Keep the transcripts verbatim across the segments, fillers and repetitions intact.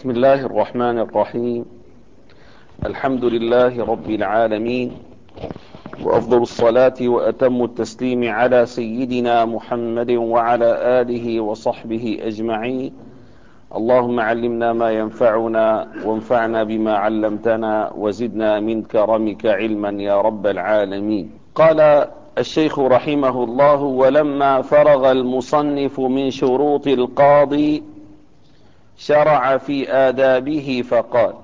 بسم الله الرحمن الرحيم. الحمد لله رب العالمين، وأفضل الصلاة وأتم التسليم على سيدنا محمد وعلى آله وصحبه أجمعين. اللهم علمنا ما ينفعنا وانفعنا بما علمتنا وزدنا من كرمك علما يا رب العالمين. قال الشيخ رحمه الله: ولما فرغ المصنف من شروط القاضي شرع في آدابه فقال: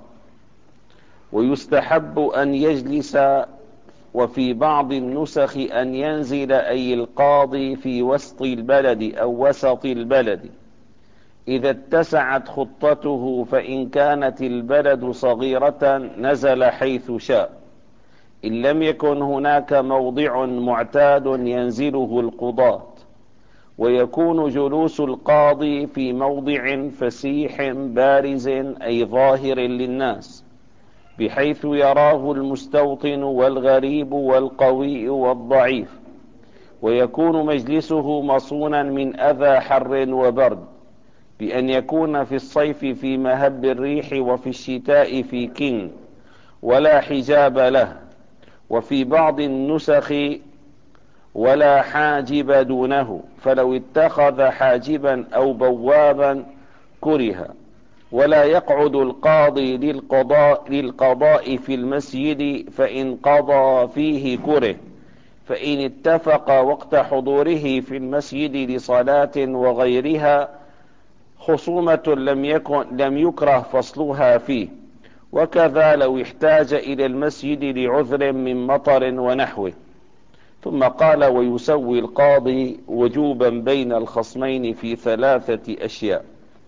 ويستحب أن يجلس، وفي بعض النسخ أن ينزل، أي القاضي، في وسط البلد أو وسط البلد إذا اتسعت خطته، فإن كانت البلد صغيرة نزل حيث شاء، إن لم يكن هناك موضع معتاد ينزله القضاة. ويكون جلوس القاضي في موضع فسيح بارز، أي ظاهر للناس، بحيث يراه المستوطن والغريب والقوي والضعيف. ويكون مجلسه مصونا من أذى حر وبرد، بأن يكون في الصيف في مهب الريح، وفي الشتاء في كن، ولا حجاب له. وفي بعض النسخ: ولا حاجب دونه، فلو اتخذ حاجبا أو بوابا كره. ولا يقعد القاضي للقضاء, للقضاء في المسجد، فإن قضى فيه كره، فإن اتفق وقت حضوره في المسجد لصلاة وغيرها خصومة لم يكن لم يكره فصلها فيه. وكذا لو احتاج إلى المسجد لعذر من مطر ونحوه. ثم قال: ويسوي القاضي وجوبا بين الخصمين في ثلاثة أشياء.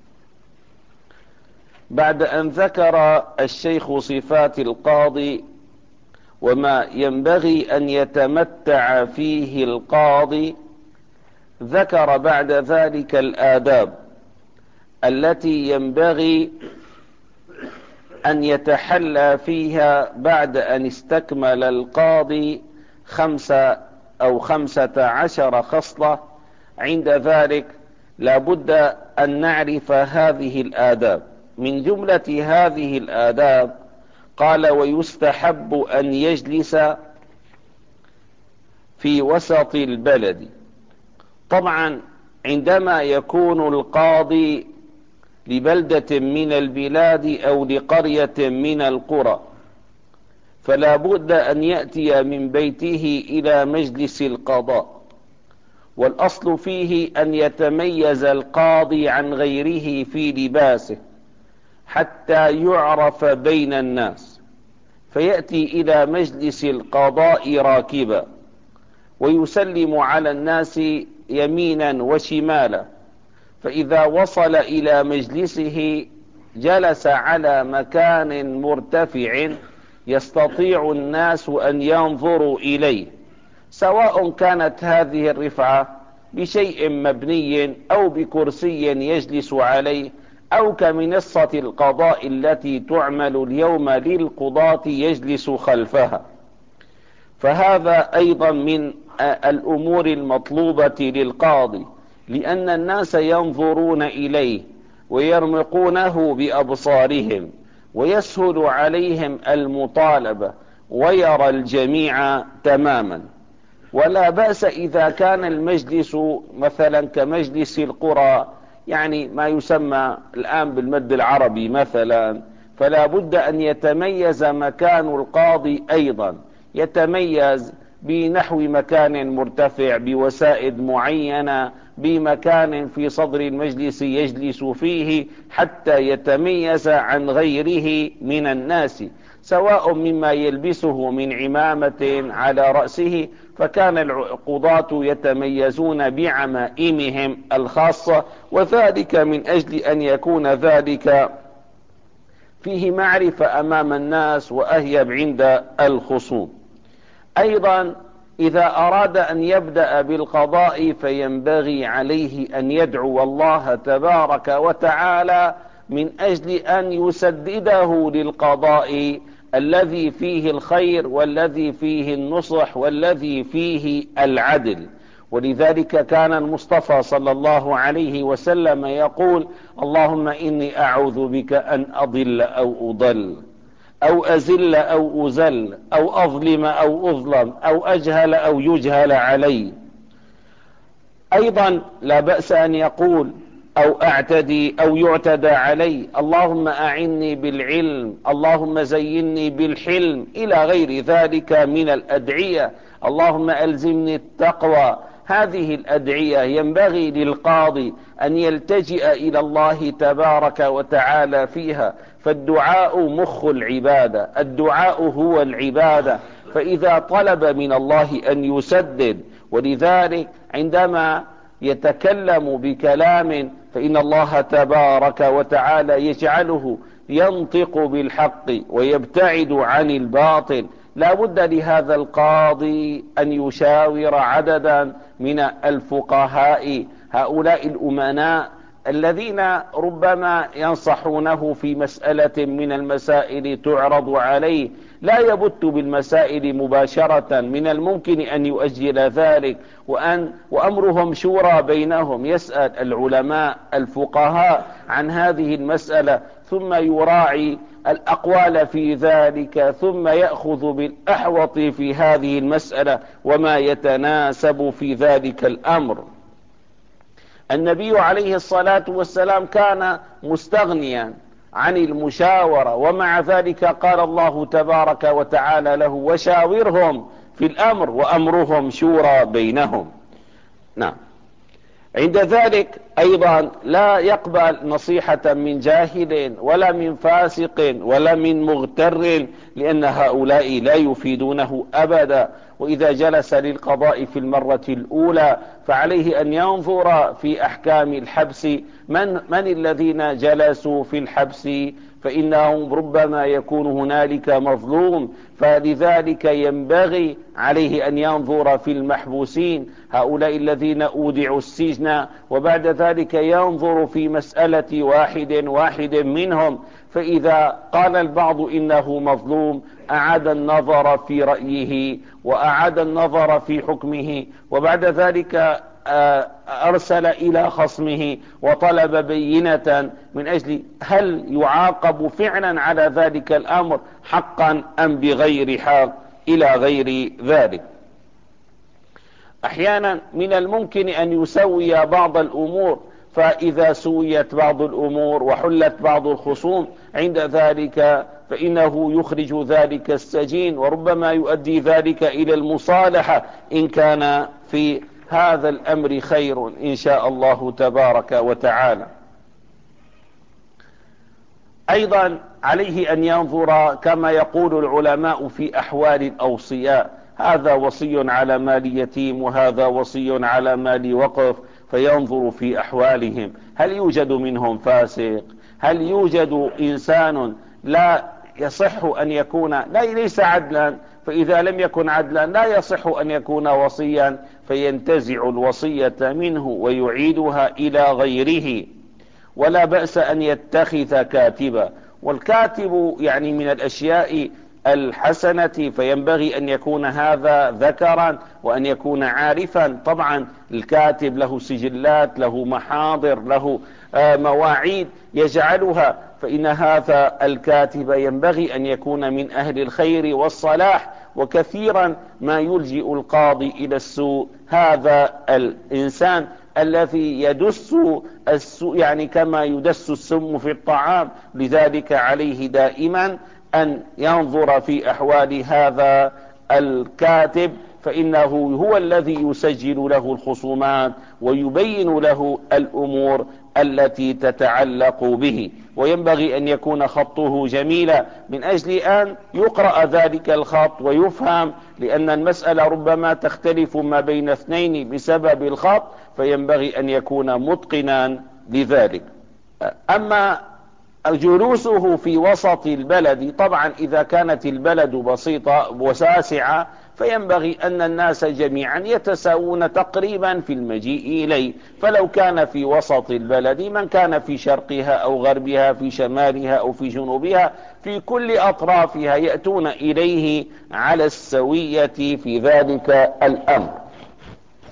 بعد أن ذكر الشيخ صفات القاضي وما ينبغي أن يتمتع فيه القاضي، ذكر بعد ذلك الآداب التي ينبغي أن يتحلى فيها بعد أن استكمل القاضي خمسة أو خمسة عشر خصلة. عند ذلك لا بد أن نعرف هذه الآداب. من جملة هذه الآداب قال: ويستحب أن يجلس في وسط البلد. طبعا عندما يكون القاضي لبلدة من البلاد أو لقرية من القرى، فلا بد أن يأتي من بيته إلى مجلس القضاء. والأصل فيه أن يتميز القاضي عن غيره في لباسه حتى يعرف بين الناس، فيأتي إلى مجلس القضاء راكبا، ويسلم على الناس يمينا وشمالا. فإذا وصل إلى مجلسه جلس على مكان مرتفع يستطيع الناس أن ينظروا إليه، سواء كانت هذه الرفعة بشيء مبني أو بكرسي يجلس عليه، أو كمنصة القضاء التي تعمل اليوم للقضاة يجلس خلفها. فهذا أيضا من الأمور المطلوبة للقاضي، لأن الناس ينظرون إليه ويرمقونه بأبصارهم، ويسهل عليهم المطالبة، ويرى الجميع تماما. ولا بأس إذا كان المجلس مثلا كمجلس القرى، يعني ما يسمى الآن بالمد العربي مثلا، فلا بد أن يتميز مكان القاضي أيضا، يتميز بنحو مكان مرتفع، بوسائد معينة، بمكان في صدر المجلس يجلس فيه، حتى يتميز عن غيره من الناس، سواء مما يلبسه من عمامة على رأسه، فكان القضاة يتميزون بعمائمهم الخاصة، وذلك من أجل أن يكون ذلك فيه معرفة أمام الناس وأهيب عند الخصوم. أيضا إذا أراد أن يبدأ بالقضاء فينبغي عليه أن يدعو الله تبارك وتعالى من أجل أن يسدده للقضاء الذي فيه الخير، والذي فيه النصح، والذي فيه العدل. ولذلك كان المصطفى صلى الله عليه وسلم يقول: اللهم إني أعوذ بك أن أضل أو أضل أو أزل أو أزل أو أظلم أو أظلم أو أجهل أو يجهل علي. أيضا لا بأس أن يقول أو أعتدي أو يعتدى علي: اللهم أعني بالعلم، اللهم زيني بالحلم، إلى غير ذلك من الأدعية. اللهم ألزمني التقوى. هذه الأدعية ينبغي للقاضي أن يلتجئ إلى الله تبارك وتعالى فيها، فالدعاء مخ العبادة، الدعاء هو العبادة. فإذا طلب من الله أن يسدد، ولذلك عندما يتكلم بكلام فإن الله تبارك وتعالى يجعله ينطق بالحق ويبتعد عن الباطل. لا بد لهذا القاضي أن يشاور عددا من الفقهاء، هؤلاء الأمناء الذين ربما ينصحونه في مسألة من المسائل تعرض عليه، لا يبت بالمسائل مباشرة، من الممكن أن يؤجل ذلك، وأن وأمرهم شورى بينهم، يسأل العلماء الفقهاء عن هذه المسألة ثم يراعي الأقوال في ذلك، ثم يأخذ بالأحوط في هذه المسألة وما يتناسب في ذلك الأمر. النبي عليه الصلاة والسلام كان مستغنيا عن المشاورة، ومع ذلك قال الله تبارك وتعالى له: وشاورهم في الأمر وأمرهم شورى بينهم. نعم. عند ذلك أيضا لا يقبل نصيحة من جاهل ولا من فاسق ولا من مغتر، لأن هؤلاء لا يفيدونه أبدا. وإذا جلس للقضاء في المرة الأولى فعليه أن ينظر في أحكام الحبس، من, من الذين جلسوا في الحبس، فإنهم ربما يكون هنالك مظلوم، فلذلك ينبغي عليه أن ينظر في المحبوسين، هؤلاء الذين أودعوا السجن، وبعد ذلك ينظر في مسألة واحد واحد منهم. فإذا قال البعض إنه مظلوم أعاد النظر في رأيه وأعاد النظر في حكمه، وبعد ذلك أرسل إلى خصمه وطلب بينة من أجل هل يعاقب فعلا على ذلك الأمر حقا أم بغير حق، إلى غير ذلك. أحيانا من الممكن أن يسوي بعض الأمور، فإذا سويت بعض الأمور وحلت بعض الخصوم عند ذلك فإنه يخرج ذلك السجين، وربما يؤدي ذلك إلى المصالحة إن كان في هذا الأمر خير إن شاء الله تبارك وتعالى. أيضا عليه أن ينظر كما يقول العلماء في أحوال الأوصياء، هذا وصي على مال يتيم وهذا وصي على مال وقف، فينظر في أحوالهم، هل يوجد منهم فاسق، هل يوجد إنسان لا يصح أن يكون لا ليس عدلا، فإذا لم يكن عدلا لا يصح أن يكون وصيا، فينتزع الوصية منه ويعيدها إلى غيره. ولا بأس أن يتخذ كاتبا، والكاتب يعني من الأشياء الحسنة، فينبغي أن يكون هذا ذكرا وأن يكون عارفا. طبعا الكاتب له سجلات، له محاضر، له مواعيد يجعلها، فإن هذا الكاتب ينبغي أن يكون من أهل الخير والصلاح. وكثيرا ما يلجئ القاضي إلى السوء هذا الإنسان الذي يدس السوء، يعني كما يدس السم في الطعام. لذلك عليه دائما أن ينظر في أحوال هذا الكاتب، فإنه هو الذي يسجل له الخصومات ويبين له الأمور التي تتعلق به، وينبغي أن يكون خطه جميلا من أجل أن يقرأ ذلك الخط ويفهم، لأن المسألة ربما تختلف ما بين اثنين بسبب الخط، فينبغي أن يكون متقنا لذلك. أما جلوسه في وسط البلد، طبعا إذا كانت البلد بسيطة وساسعة فينبغي أن الناس جميعا يتساوون تقريبا في المجيء إليه، فلو كان في وسط البلد من كان في شرقها أو غربها، في شمالها أو في جنوبها، في كل أطرافها يأتون إليه على السوية في ذلك الأمر.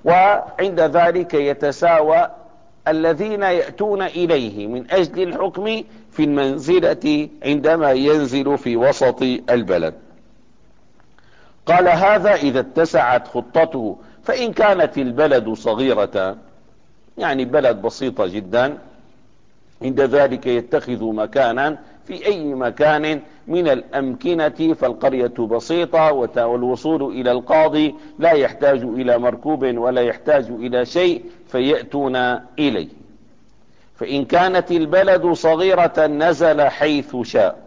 وعند ذلك يتساوى الذين يأتون إليه من أجل الحكم في المنزلة عندما ينزل في وسط البلد. قال هذا إذا اتسعت خطته، فإن كانت البلد صغيرة يعني بلد بسيطة جدا، عند ذلك يتخذ مكانا في أي مكان من الأمكنة، فالقرية بسيطة والوصول إلى القاضي لا يحتاج إلى مركوب ولا يحتاج إلى شيء فيأتون إليه. فإن كانت البلد صغيرة نزل حيث شاء،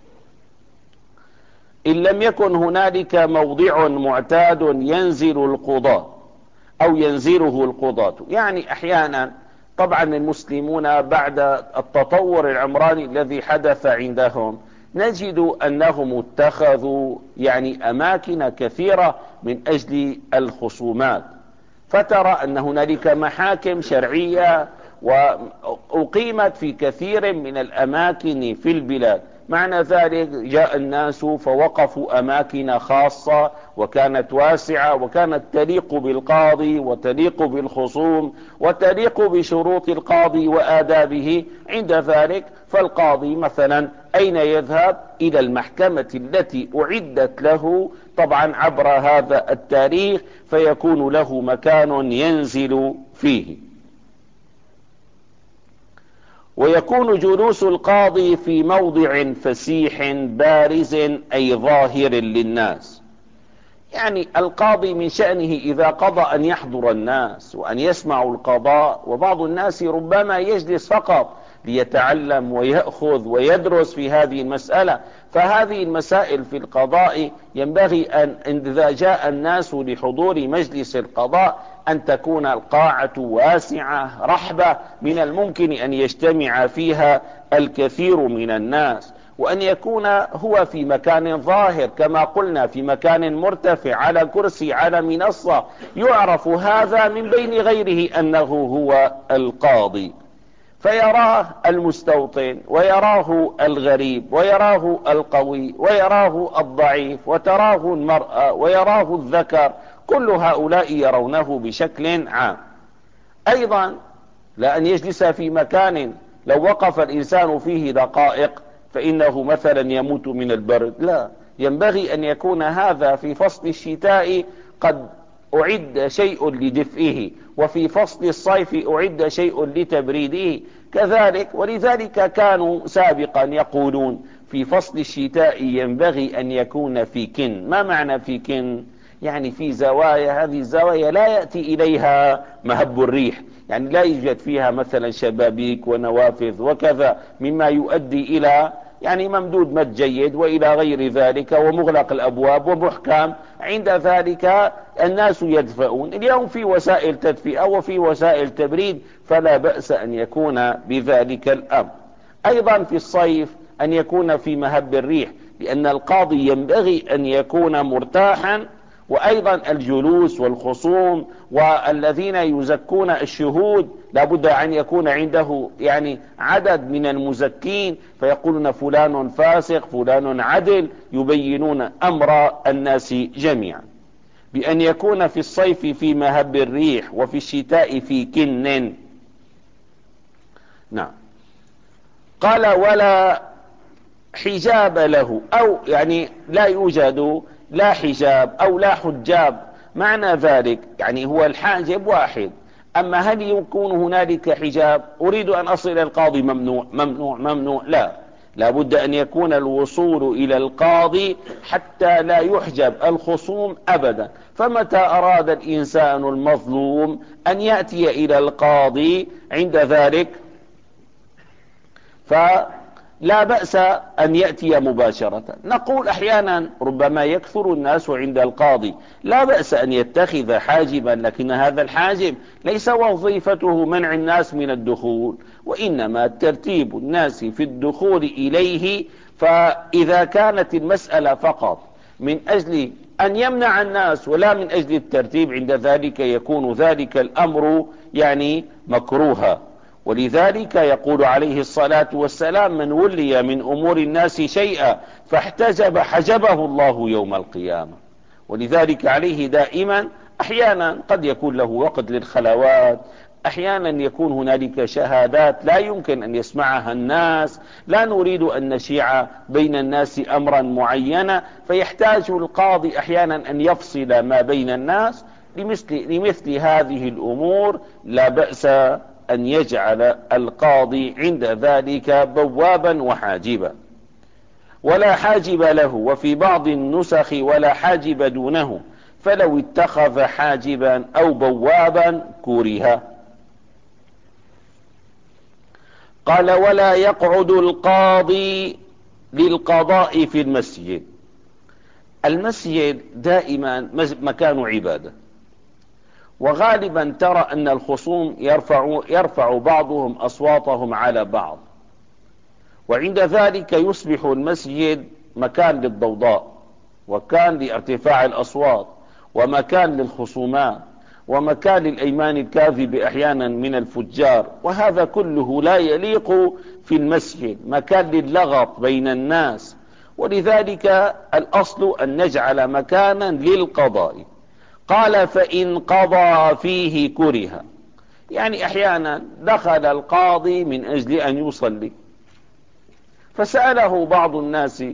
إن لم يكن هنالك موضع معتاد ينزل القضاة أو ينزله القضاة. يعني أحيانا طبعا المسلمون بعد التطور العمراني الذي حدث عندهم نجد أنهم اتخذوا يعني أماكن كثيرة من أجل الخصومات، فترى أن هنالك محاكم شرعية وأقيمت في كثير من الأماكن في البلاد. معنى ذلك جاء الناس فوقفوا أماكن خاصة وكانت واسعة وكانت تليق بالقاضي وتليق بالخصوم وتليق بشروط القاضي وآدابه. عند ذلك فالقاضي مثلا أين يذهب؟ إلى المحكمة التي أعدت له طبعا عبر هذا التاريخ، فيكون له مكان ينزل فيه. ويكون جلوس القاضي في موضع فسيح بارز أي ظاهر للناس. يعني القاضي من شأنه إذا قضى أن يحضر الناس وأن يسمعوا القضاء، وبعض الناس ربما يجلس فقط ليتعلم ويأخذ ويدرس في هذه المسألة. فهذه المسائل في القضاء ينبغي أن إذا جاء الناس لحضور مجلس القضاء أن تكون القاعة واسعة رحبة من الممكن أن يجتمع فيها الكثير من الناس، وأن يكون هو في مكان ظاهر كما قلنا، في مكان مرتفع على كرسي على منصة، يعرف هذا من بين غيره أنه هو القاضي، فيراه المستوطن ويراه الغريب ويراه القوي ويراه الضعيف وتراه المرأة ويراه الذكر، كل هؤلاء يرونه بشكل عام. أيضا لا أن يجلس في مكان لو وقف الإنسان فيه دقائق فإنه مثلا يموت من البرد، لا، ينبغي أن يكون هذا في فصل الشتاء قد أعد شيء لدفئه، وفي فصل الصيف أعد شيء لتبريده كذلك. ولذلك كانوا سابقا يقولون في فصل الشتاء ينبغي أن يكون في كن. ما معنى في كن؟ يعني في زوايا، هذه الزوايا لا يأتي إليها مهب الريح، يعني لا يوجد فيها مثلا شبابيك ونوافذ وكذا مما يؤدي إلى يعني ممدود مد جيد وإلى غير ذلك، ومغلق الأبواب ومحكم. عند ذلك الناس يدفئون. اليوم في وسائل تدفئة وفي وسائل تبريد، فلا بأس أن يكون بذلك الأمر. أيضا في الصيف أن يكون في مهب الريح، لأن القاضي ينبغي أن يكون مرتاحا. وأيضا الجلوس والخصوم والذين يزكون الشهود لابد أن يكون عنده يعني عدد من المزكين، فيقولون فلان فاسق فلان عدل، يبينون أمر الناس جميعا. بأن يكون في الصيف في مهب الريح وفي الشتاء في كن. نعم. قال ولا حجاب له، أو يعني لا يوجد لا حجاب أو لا حجاب. معنى ذلك يعني هو الحاجب واحد، أما هل يكون هنالك حجاب؟ أريد أن أصل القاضي، ممنوع ممنوع ممنوع، لا، لابد أن يكون الوصول إلى القاضي حتى لا يحجب الخصوم أبدا. فمتى أراد الإنسان المظلوم أن يأتي إلى القاضي عند ذلك فلا بأس أن يأتي مباشرة. نقول أحيانا ربما يكثر الناس عند القاضي، لا بأس أن يتخذ حاجبا، لكن هذا الحاجب ليس وظيفته منع الناس من الدخول، وإنما ترتيب الناس في الدخول إليه. فإذا كانت المسألة فقط من أجل أن يمنع الناس ولا من أجل الترتيب، عند ذلك يكون ذلك الأمر يعني مكروها. ولذلك يقول عليه الصلاة والسلام من ولي من أمور الناس شيئا فاحتجب حجبه الله يوم القيامة. ولذلك عليه دائما أحيانا قد يكون له وقت للخلوات، أحيانا يكون هنالك شهادات لا يمكن أن يسمعها الناس، لا نريد أن نشيع بين الناس أمرا معينا، فيحتاج القاضي أحيانا أن يفصل ما بين الناس. لمثل, لمثل هذه الأمور لا بأس أن يجعل القاضي عند ذلك بوابا وحاجبا. ولا حاجب له، وفي بعض النسخ ولا حاجب دونه، فلو اتخذ حاجبا أو بوابا كره. قال ولا يقعد القاضي للقضاء في المسجد. المسجد دائما مكان عبادة، وغالبا ترى أن الخصوم يرفع, يرفع بعضهم أصواتهم على بعض، وعند ذلك يصبح المسجد مكان للضوضاء، وكان لارتفاع الأصوات، ومكان للخصومات، ومكان للأيمان الكاذب أحيانا من الفجار، وهذا كله لا يليق في المسجد، مكان للغط بين الناس. ولذلك الأصل أن نجعل مكانا للقضاء. قال فإن قضى فيه كره، يعني أحيانا دخل القاضي من أجل أن يصلي، فسأله بعض الناس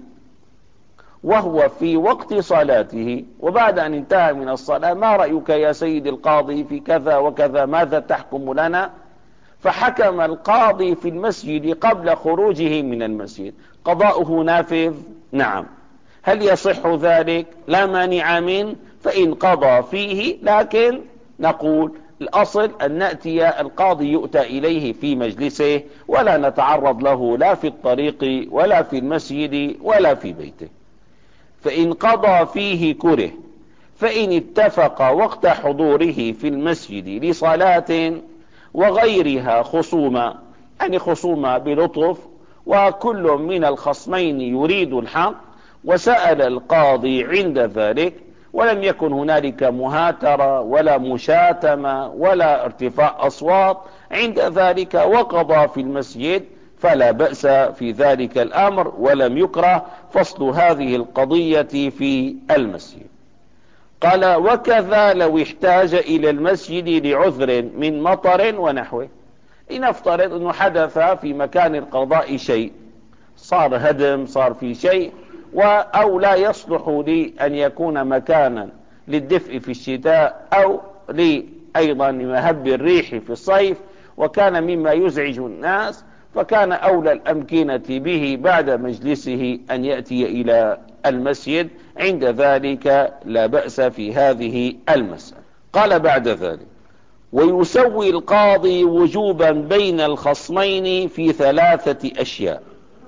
وهو في وقت صلاته وبعد أن انتهى من الصلاة: ما رأيك يا سيد القاضي في كذا وكذا، ماذا تحكم لنا؟ فحكم القاضي في المسجد قبل خروجه من المسجد. قضاؤه نافذ؟ نعم. هل يصح ذلك؟ لا مانع منه، فإن قضى فيه. لكن نقول الأصل أن نأتي القاضي يؤتى إليه في مجلسه، ولا نتعرض له لا في الطريق ولا في المسجد ولا في بيته. فإن قضى فيه كره. فإن اتفق وقت حضوره في المسجد لصلاة وغيرها خصومة، يعني خصومة بلطف، وكل من الخصمين يريد الحق، وسأل القاضي عند ذلك، ولم يكن هنالك مهاترة ولا مشاتمة ولا ارتفاع أصوات، عند ذلك وقضى في المسجد، فلا بأس في ذلك الأمر، ولم يكره فصل هذه القضية في المسجد. قال وكذا لو احتاج إلى المسجد لعذر من مطر ونحوه. لنفترض أنه حدث في مكان القضاء شيء، صار هدم، صار في شيء، أو لا يصلح لي أن يكون مكانا للدفء في الشتاء، أو لي أيضا مهب الريح في الصيف، وكان مما يزعج الناس، فكان أولى الأمكنة به بعد مجلسه أن يأتي إلى المسجد. عند ذلك لا بأس في هذه المسألة. قال بعد ذلك ويسوي القاضي وجوبا بين الخصمين في ثلاثة أشياء.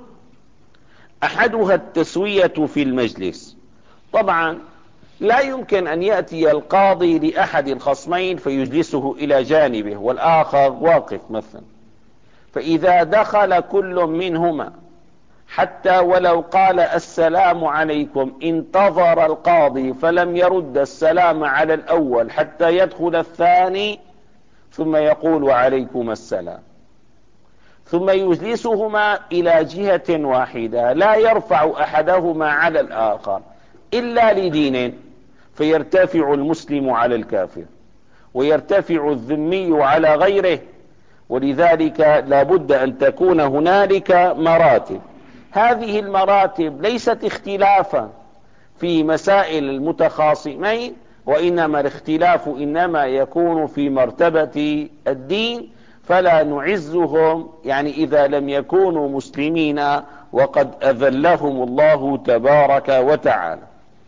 أحدها التسوية في المجلس. طبعا لا يمكن أن يأتي القاضي لأحد الخصمين فيجلسه إلى جانبه والآخر واقف مثلا، فإذا دخل كل منهما حتى ولو قال السلام عليكم، انتظر القاضي فلم يرد السلام على الأول حتى يدخل الثاني، ثم يقول وعليكم السلام، ثم يجلسهما إلى جهة واحدة، لا يرفع أحدهما على الآخر إلا لدين، فيرتفع المسلم على الكافر ويرتفع الذمي على غيره. ولذلك لا بد أن تكون هنالك مراتب. هذه المراتب ليست اختلافا في مسائل المتخاصمين، وإنما الاختلاف إنما يكون في مرتبة الدين، فلا نعزهم يعني إذا لم يكونوا مسلمين وقد أذلهم الله تبارك وتعالى.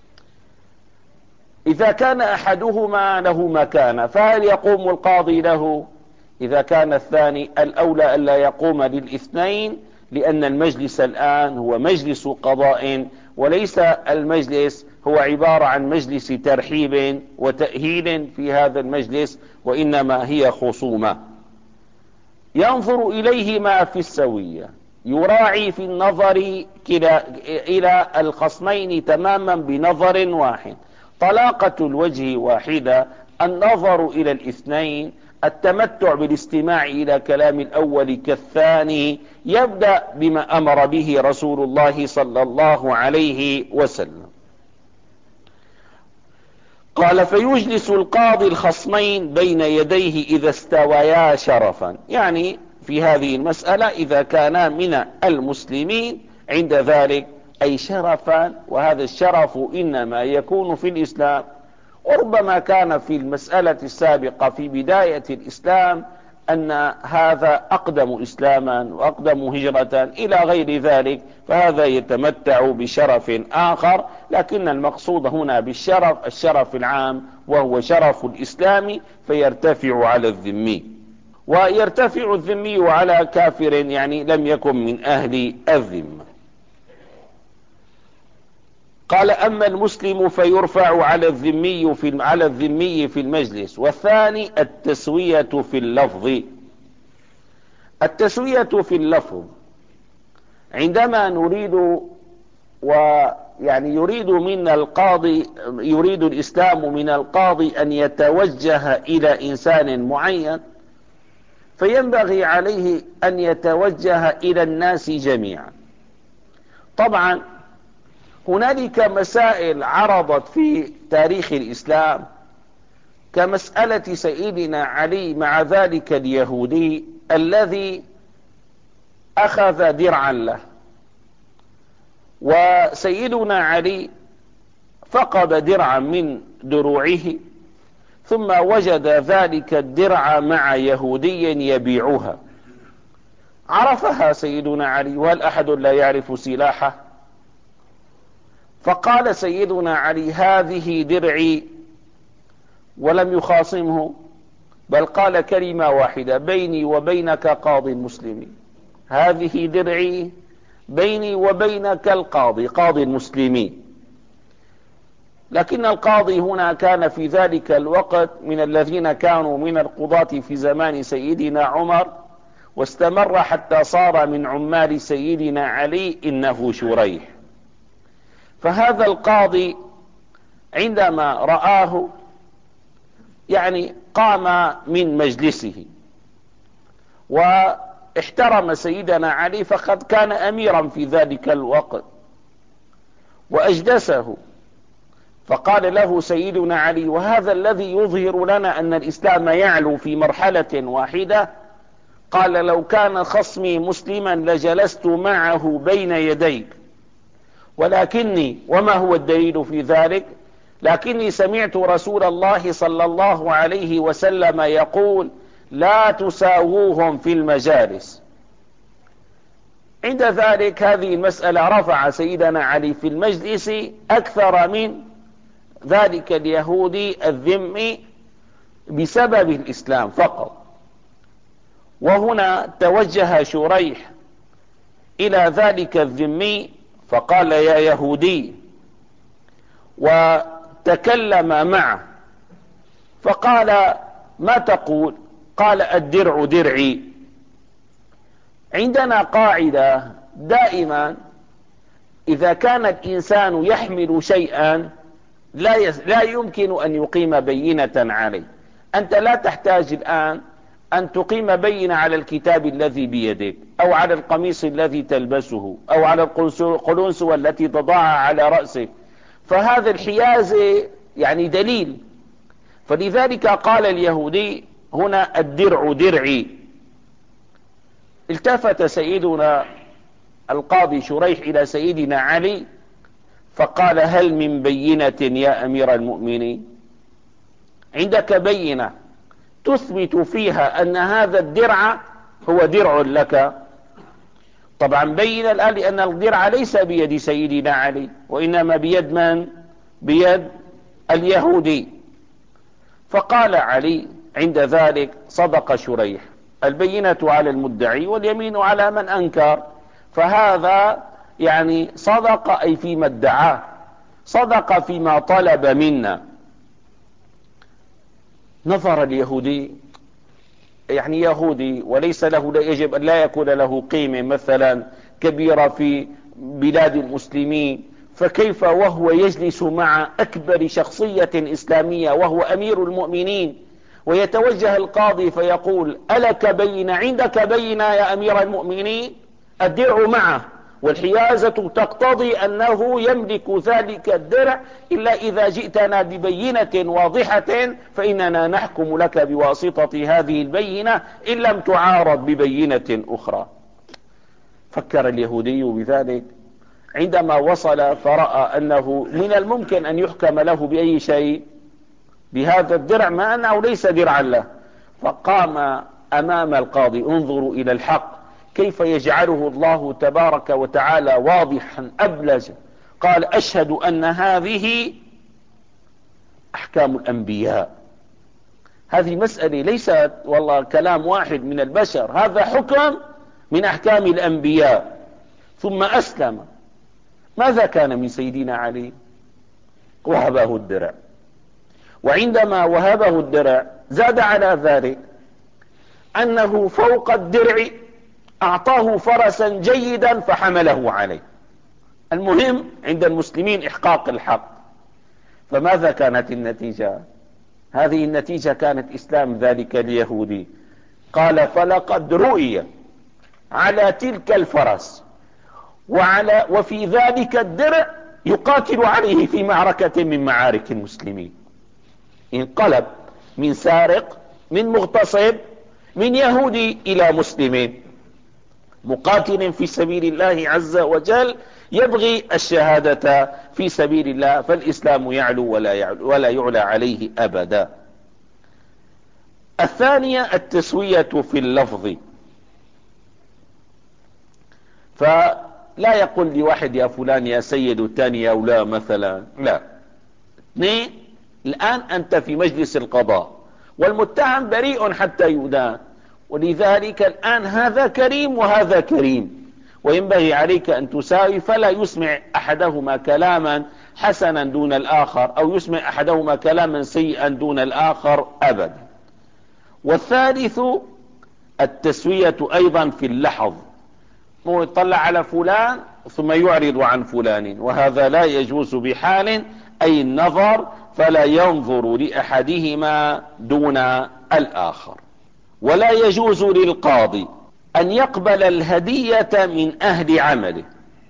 إذا كان أحدهما له مكانة فهل يقوم القاضي له؟ إذا كان الثاني الأولى ألا يقوم للاثنين، لأن المجلس الآن هو مجلس قضاء، وليس المجلس هو عبارة عن مجلس ترحيب وتأهيل في هذا المجلس، وإنما هي خصومة. ينظر إليهما في السوية، يراعي في النظر إلى الخصمين تماما بنظر واحد، طلاقة الوجه واحدة، النظر إلى الاثنين، التمتع بالاستماع إلى كلام الأول كالثاني، يبدأ بما أمر به رسول الله صلى الله عليه وسلم. قال فيجلس القاضي الخصمين بين يديه إذا استويا شرفا، يعني في هذه المسألة إذا كانا من المسلمين عند ذلك أي شرفا، وهذا الشرف إنما يكون في الإسلام، وربما كان في المسألة السابقة في بداية الإسلام أن هذا أقدم إسلاما وأقدم هجرة إلى غير ذلك، فهذا يتمتع بشرف آخر، لكن المقصود هنا بالشرف الشرف العام وهو شرف الإسلام، فيرتفع على الذمي، ويرتفع الذمي على كافر يعني لم يكن من أهل الذمة. قال أما المسلم فيرفع على الذمي في على الذمي في المجلس. والثاني التسوية في اللفظ. التسوية في اللفظ عندما نريد ويعني يريد منا القاضي يريد الإسلام من القاضي أن يتوجه إلى إنسان معين، فينبغي عليه أن يتوجه إلى الناس جميعا. طبعا هنالك مسائل عرضت في تاريخ الإسلام كمسألة سيدنا علي مع ذلك اليهودي الذي أخذ درعا له، وسيدنا علي فقد درعا من دروعه، ثم وجد ذلك الدرع مع يهودي يبيعها، عرفها سيدنا علي، وهل أحد لا يعرف سلاحه؟ فقال سيدنا علي هذه درعي، ولم يخاصمه، بل قال كلمة واحدة بيني وبينك قاضي المسلمين، هذه درعي بيني وبينك القاضي قاضي المسلمين. لكن القاضي هنا كان في ذلك الوقت من الذين كانوا من القضاة في زمان سيدنا عمر، واستمر حتى صار من عمال سيدنا علي إنه شريح. فهذا القاضي عندما رآه يعني قام من مجلسه واحترم سيدنا علي، فقد كان أميرا في ذلك الوقت، وأجلسه، فقال له سيدنا علي وهذا الذي يظهر لنا أن الإسلام يعلو في مرحلة واحدة، قال لو كان خصمي مسلما لجلست معه بين يديك، ولكني وما هو الدليل في ذلك؟ لكني سمعت رسول الله صلى الله عليه وسلم يقول لا تساووهم في المجالس. عند ذلك هذه المسألة رفع سيدنا علي في المجلس أكثر من ذلك اليهودي الذمي بسبب الإسلام فقط. وهنا توجه شريح إلى ذلك الذمي فقال يا يهودي، وتكلم معه فقال ما تقول؟ قال الدرع درعي. عندنا قاعدة دائما إذا كان الإنسان يحمل شيئا لا, يس لا يمكن أن يقيم بينة عليه. أنت لا تحتاج الآن أن تقيم بينة على الكتاب الذي بيدك، أو على القميص الذي تلبسه، أو على القلنسوة التي تضعها على رأسك، فهذا الحياز يعني دليل. فلذلك قال اليهودي هنا الدرع درعي. التفت سيدنا القاضي شريح إلى سيدنا علي فقال هل من بينة يا أمير المؤمنين؟ عندك بينة تثبت فيها أن هذا الدرع هو درع لك؟ طبعا بين الآن لأن الدرع ليس بيد سيدنا علي، وإنما بيد من؟ بيد اليهودي. فقال علي عند ذلك صدق شريح، البينة على المدعي واليمين على من أنكر، فهذا يعني صدق أي فيما ادعاه، صدق فيما طلب منا. نظر اليهودي، يعني يهودي وليس له، يجب أن لا يكون له قيمة مثلا كبيرة في بلاد المسلمين، فكيف وهو يجلس مع أكبر شخصية إسلامية وهو أمير المؤمنين، ويتوجه القاضي فيقول ألك بينة؟ عندك بينة يا أمير المؤمنين؟ الدرع معه والحيازة تقتضي أنه يملك ذلك الدرع، إلا إذا جئتنا ببينة واضحة فإننا نحكم لك بواسطة هذه البينة إن لم تعارض ببينة أخرى. فكر اليهودي بذلك عندما وصل فرأى أنه من الممكن أن يحكم له بأي شيء بهذا الدرع ما أنه ليس درعا له، فقام أمام القاضي. انظروا إلى الحق كيف يجعله الله تبارك وتعالى واضحا أبلجا. قال: أشهد أن هذه أحكام الأنبياء. هذه مسألة ليست والله كلام واحد من البشر، هذا حكم من أحكام الأنبياء. ثم أسلم. ماذا كان من سيدنا علي؟ وهبه الدرع، وعندما وهبه الدرع زاد على ذلك أنه فوق الدرع أعطاه فرسا جيدا فحمله عليه. المهم عند المسلمين إحقاق الحق. فماذا كانت النتيجة؟ هذه النتيجة كانت إسلام ذلك اليهودي. قال: فلقد رؤي على تلك الفرس وعلى وفي ذلك الدرع يقاتل عليه في معركة من معارك المسلمين. انقلب من سارق، من مغتصب، من يهودي إلى مسلم مقاتل في سبيل الله عز وجل يبغي الشهادة في سبيل الله. فالإسلام يعلو ولا يعلو ولا يعلى عليه أبدا. الثانية التسوية في اللفظ. فلا يقول لواحد يا فلان يا سيد، والثاني يا ولا مثلا، لا. اثنين، الآن أنت في مجلس القضاء والمتهم بريء حتى يدان، ولذلك الآن هذا كريم وهذا كريم، وينبغي عليك أن تساوي، فلا يسمع أحدهما كلاما حسنا دون الآخر، أو يسمع أحدهما كلاما سيئا دون الآخر أبدا. والثالث التسوية أيضا في اللحظ. هو يطلع على فلان ثم يعرض عن فلان، وهذا لا يجوز بحال، أي النظر، فلا ينظر لأحدهما دون الآخر. ولا يجوز للقاضي أن يقبل الهدية من أهل عمله.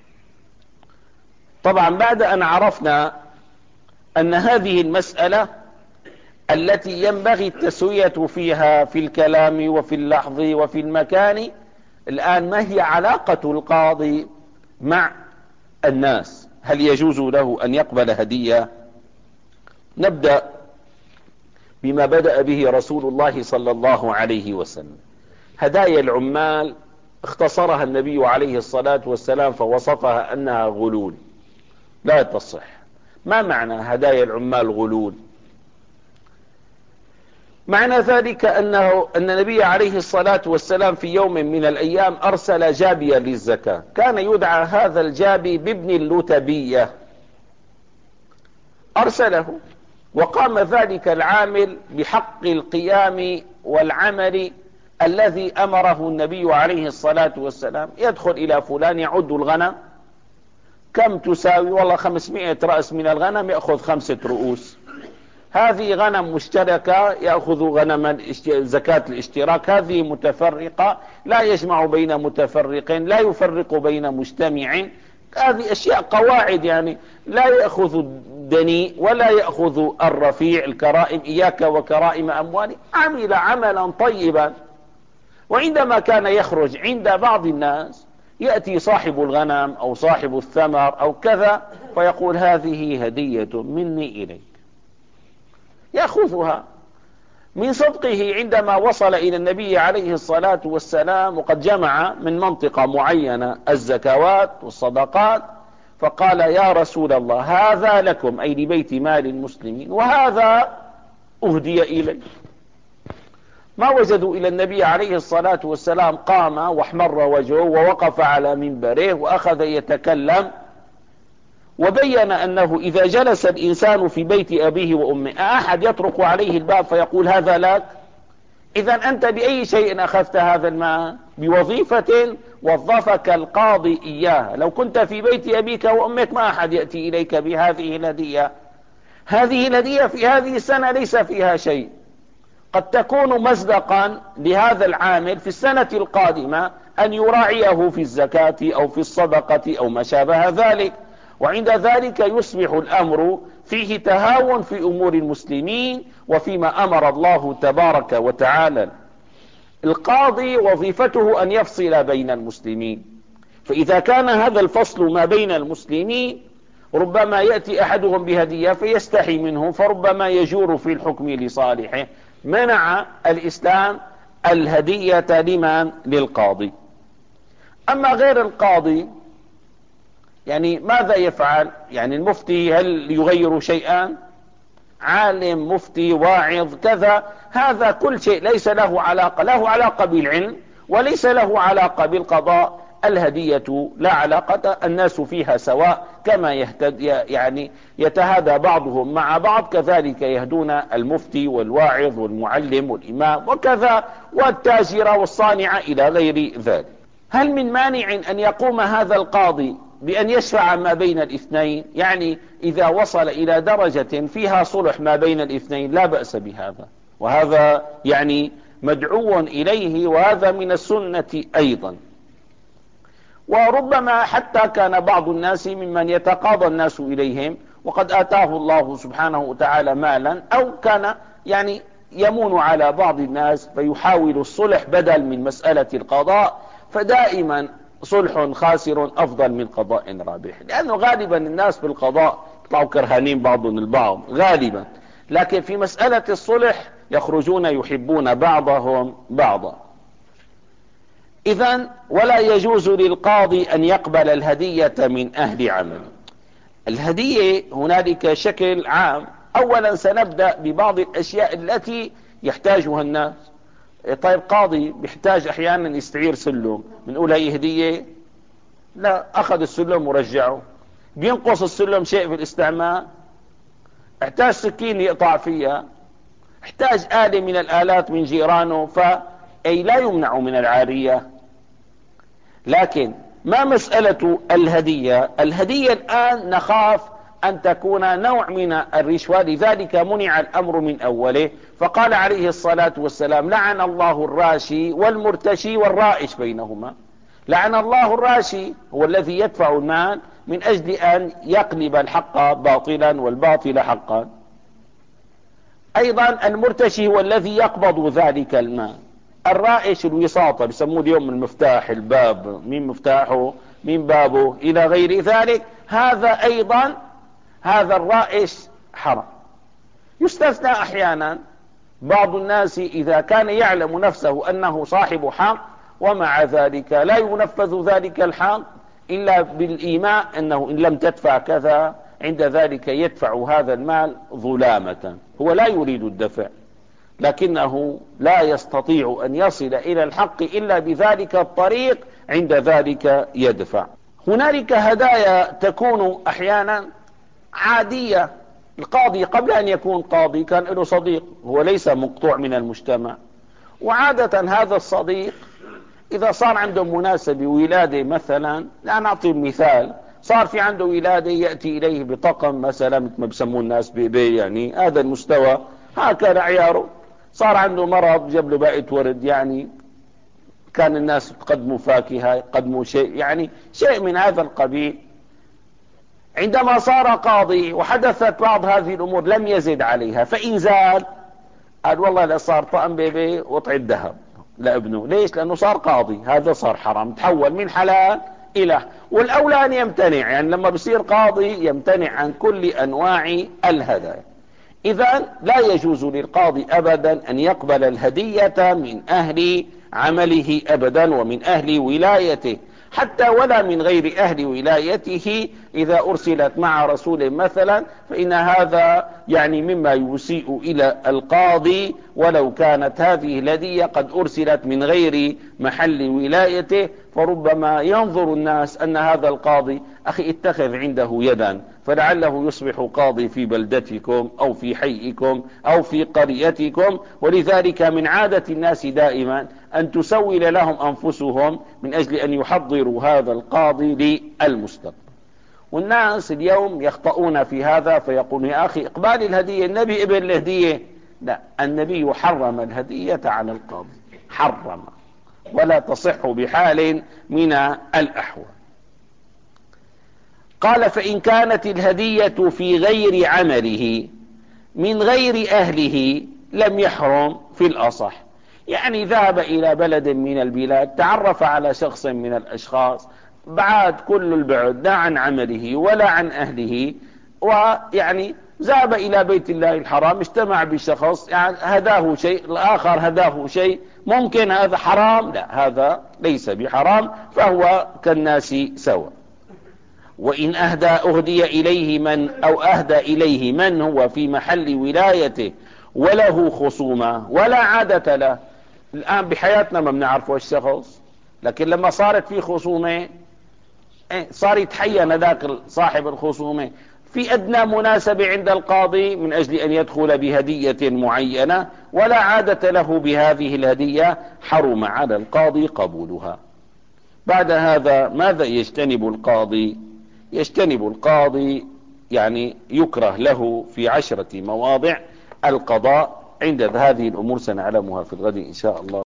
طبعا بعد أن عرفنا أن هذه المسألة التي ينبغي التسوية فيها في الكلام وفي اللحظ وفي المكان، الآن ما هي علاقة القاضي مع الناس؟ هل يجوز له أن يقبل هدية؟ نبدأ بما بدأ به رسول الله صلى الله عليه وسلم. هدايا العمال اختصرها النبي عليه الصلاة والسلام فوصفها أنها غلول، لا تصح. ما معنى هدايا العمال غلول؟ معنى ذلك أنه أن النبي عليه الصلاة والسلام في يوم من الأيام أرسل جابيا للزكاة، كان يدعى هذا الجابي بابن اللتبية، أرسله، وقام ذلك العامل بحق القيام والعمل الذي أمره النبي عليه الصلاة والسلام. يدخل إلى فلان يعد الغنم، كم تساوي؟ والله خمسمائة رأس من الغنم، يأخذ خمسة رؤوس. هذه غنم مشتركة يأخذ غنما زكاة الاشتراك، هذه متفرقة لا يجمع بين متفرق، لا يفرق بين مجتمع. هذه أشياء قواعد، يعني لا يأخذ الدني ولا يأخذ الرفيع الكرائم، إياك وكرائم أموالي. عمل عملا طيبا، وعندما كان يخرج عند بعض الناس يأتي صاحب الغنم أو صاحب الثمر أو كذا فيقول هذه هدية مني إليك، يأخذها من صدقه. عندما وصل إلى النبي عليه الصلاة والسلام وقد جمع من منطقة معينة الزكوات والصدقات، فقال يا رسول الله هذا لكم، أي لبيت مال المسلمين، وهذا أهدي إلي. ما وجدوا إلى النبي عليه الصلاة والسلام قام واحمر وجهه ووقف على منبره وأخذ يتكلم، وبين أنه إذا جلس الإنسان في بيت أبيه وأمه أحد يطرق عليه الباب فيقول هذا لك؟ إذا أنت بأي شيء أخذت هذا المال؟ بوظيفة وظفك القاضي إياها. لو كنت في بيت أبيك وأمك ما أحد يأتي إليك بهذه الهدية. هذه الهدية في هذه السنة ليس فيها شيء، قد تكون مصدقا لهذا العامل في السنة القادمة أن يراعيه في الزكاة أو في الصدقة أو ما شابه ذلك. وعند ذلك يصبح الأمر فيه تهاون في أمور المسلمين وفيما أمر الله تبارك وتعالى. القاضي وظيفته أن يفصل بين المسلمين، فإذا كان هذا الفصل ما بين المسلمين ربما يأتي أحدهم بهدية فيستحي منه فربما يجور في الحكم لصالحه، منع الإسلام الهدية لمن؟ للقاضي. أما غير القاضي يعني ماذا يفعل؟ يعني المفتي هل يغير شيئا؟ عالم، مفتي، واعظ، كذا، هذا كل شيء ليس له علاقة، له علاقة بالعلم وليس له علاقة بالقضاء. الهدية لا علاقة، الناس فيها سواء، كما يهتد يعني يتهادى بعضهم مع بعض كذلك يهدون المفتي والواعظ والمعلم والإمام وكذا، والتاجر والصانع إلى غير ذلك. هل من مانع أن يقوم هذا القاضي بأن يشفع ما بين الاثنين؟ يعني إذا وصل إلى درجة فيها صلح ما بين الاثنين لا بأس بهذا، وهذا يعني مدعو إليه، وهذا من السنة أيضا. وربما حتى كان بعض الناس ممن يتقاضى الناس إليهم وقد آتاه الله سبحانه وتعالى مالا، أو كان يعني يمون على بعض الناس فيحاول الصلح بدل من مسألة القضاء، فدائما صلح خاسر أفضل من قضاء رابح، لأنه غالبا الناس بالقضاء يطلعوا كرهانين بعضهم البعض غالبا، لكن في مسألة الصلح يخرجون يحبون بعضهم بعضا. إذن ولا يجوز للقاضي أن يقبل الهدية من أهل عمل. الهدية هنالك شكل عام. أولا سنبدأ ببعض الأشياء التي يحتاجها الناس. طيب قاضي بيحتاج أحيانا يستعير سلم، بنقول هي هدية؟ لا، أخذ السلم ورجعه. بينقص السلم شيء في الاستعمال؟ احتاج سكين يقطع فيها، احتاج آلة من الآلات من جيرانه، فأي لا يمنع من العارية. لكن ما مسألة الهدية؟ الهدية الآن نخاف أن تكون نوع من الرشوة، لذلك منع الأمر من أوله، فقال عليه الصلاة والسلام: لعن الله الراشي والمرتشي والرائش بينهما. لعن الله الراشي هو الذي يدفع المال من أجل أن يقلب الحق باطلا والباطل حقا. أيضا المرتشي هو الذي يقبض ذلك المال. الرائش الوساطة، بيسموه اليوم المفتاح، الباب، مين مفتاحه مين بابه إلى غير ذلك، هذا أيضا هذا الرائش حرام. يستثنى أحيانا بعض الناس إذا كان يعلم نفسه أنه صاحب حق ومع ذلك لا ينفذ ذلك الحق إلا بالإيماء أنه إن لم تدفع كذا، عند ذلك يدفع هذا المال ظلامة. هو لا يريد الدفع لكنه لا يستطيع أن يصل إلى الحق إلا بذلك الطريق، عند ذلك يدفع. هنالك هدايا تكون أحيانا عادية. القاضي قبل أن يكون قاضي كان له صديق، هو ليس مقطوع من المجتمع، وعادة هذا الصديق إذا صار عنده مناسبة ولادة مثلا، لا نعطي مثال، صار في عنده ولادة يأتي إليه بطقم مثلا مثل ما بسموه الناس بيبي، يعني هذا المستوى، هكذا عياره. صار عنده مرض جاب له باقة ورد، يعني كان الناس يقدموا فاكهة، يقدموا شيء، يعني شيء من هذا القبيل. عندما صار قاضي وحدثت بعض هذه الأمور لم يزد عليها، فإن زاد قال والله لا، صار طقم بيبي وطعة ذهب لابنه. ليش؟ لأنه صار قاضي، هذا صار حرام، تحول من حلال إلى. والأولى أن يمتنع، يعني لما بصير قاضي يمتنع عن كل أنواع الهدايا. إذن لا يجوز للقاضي أبدا أن يقبل الهدية من أهل عمله أبدا ومن أهل ولايته، حتى ولا من غير أهل ولايته. إذا أرسلت مع رسول مثلا فإن هذا يعني مما يسيء إلى القاضي، ولو كانت هذه الهدية قد أرسلت من غير محل ولايته، فربما ينظر الناس أن هذا القاضي أخي اتخذ عنده يدا، فلعله يصبح قاضي في بلدتكم أو في حيكم أو في قريتكم. ولذلك من عادة الناس دائما أن تسول لهم أنفسهم من أجل أن يحضروا هذا القاضي للمستقبل. والناس اليوم يخطئون في هذا، فيقول يا أخي إقبال الهدية، النبي ابن الهدية. لا، النبي حرم الهدية على القاضي، حرم. ولا تصح بحال من الأحوال. قال فإن كانت الهدية في غير عمله من غير أهله لم يحرم في الأصح. يعني ذهب إلى بلد من البلاد، تعرف على شخص من الأشخاص بعاد كل البعد لا عن عمله ولا عن أهله، ويعني ذهب إلى بيت الله الحرام، اجتمع بشخص يعني هداه شيء، الآخر هداه شيء، ممكن هذا حرام؟ لا، هذا ليس بحرام، فهو كالناس سواء. وإن أهدى أهدي إليه من أو أهدى إليه من هو في محل ولايته وله خصومة ولا عادة له. الآن بحياتنا ما بنعرفه الشخص، لكن لما صارت في خصومة صار يتحين ذاك صاحب الخصومة في أدنى مناسبة عند القاضي من أجل أن يدخل بهدية معينة ولا عادة له بهذه الهدية، حرم على القاضي قبولها. بعد هذا ماذا يجتنب القاضي؟ يجتنب القاضي يعني يكره له في عشرة مواضع القضاء. عند هذه الأمور سنعلمها في الغد إن شاء الله.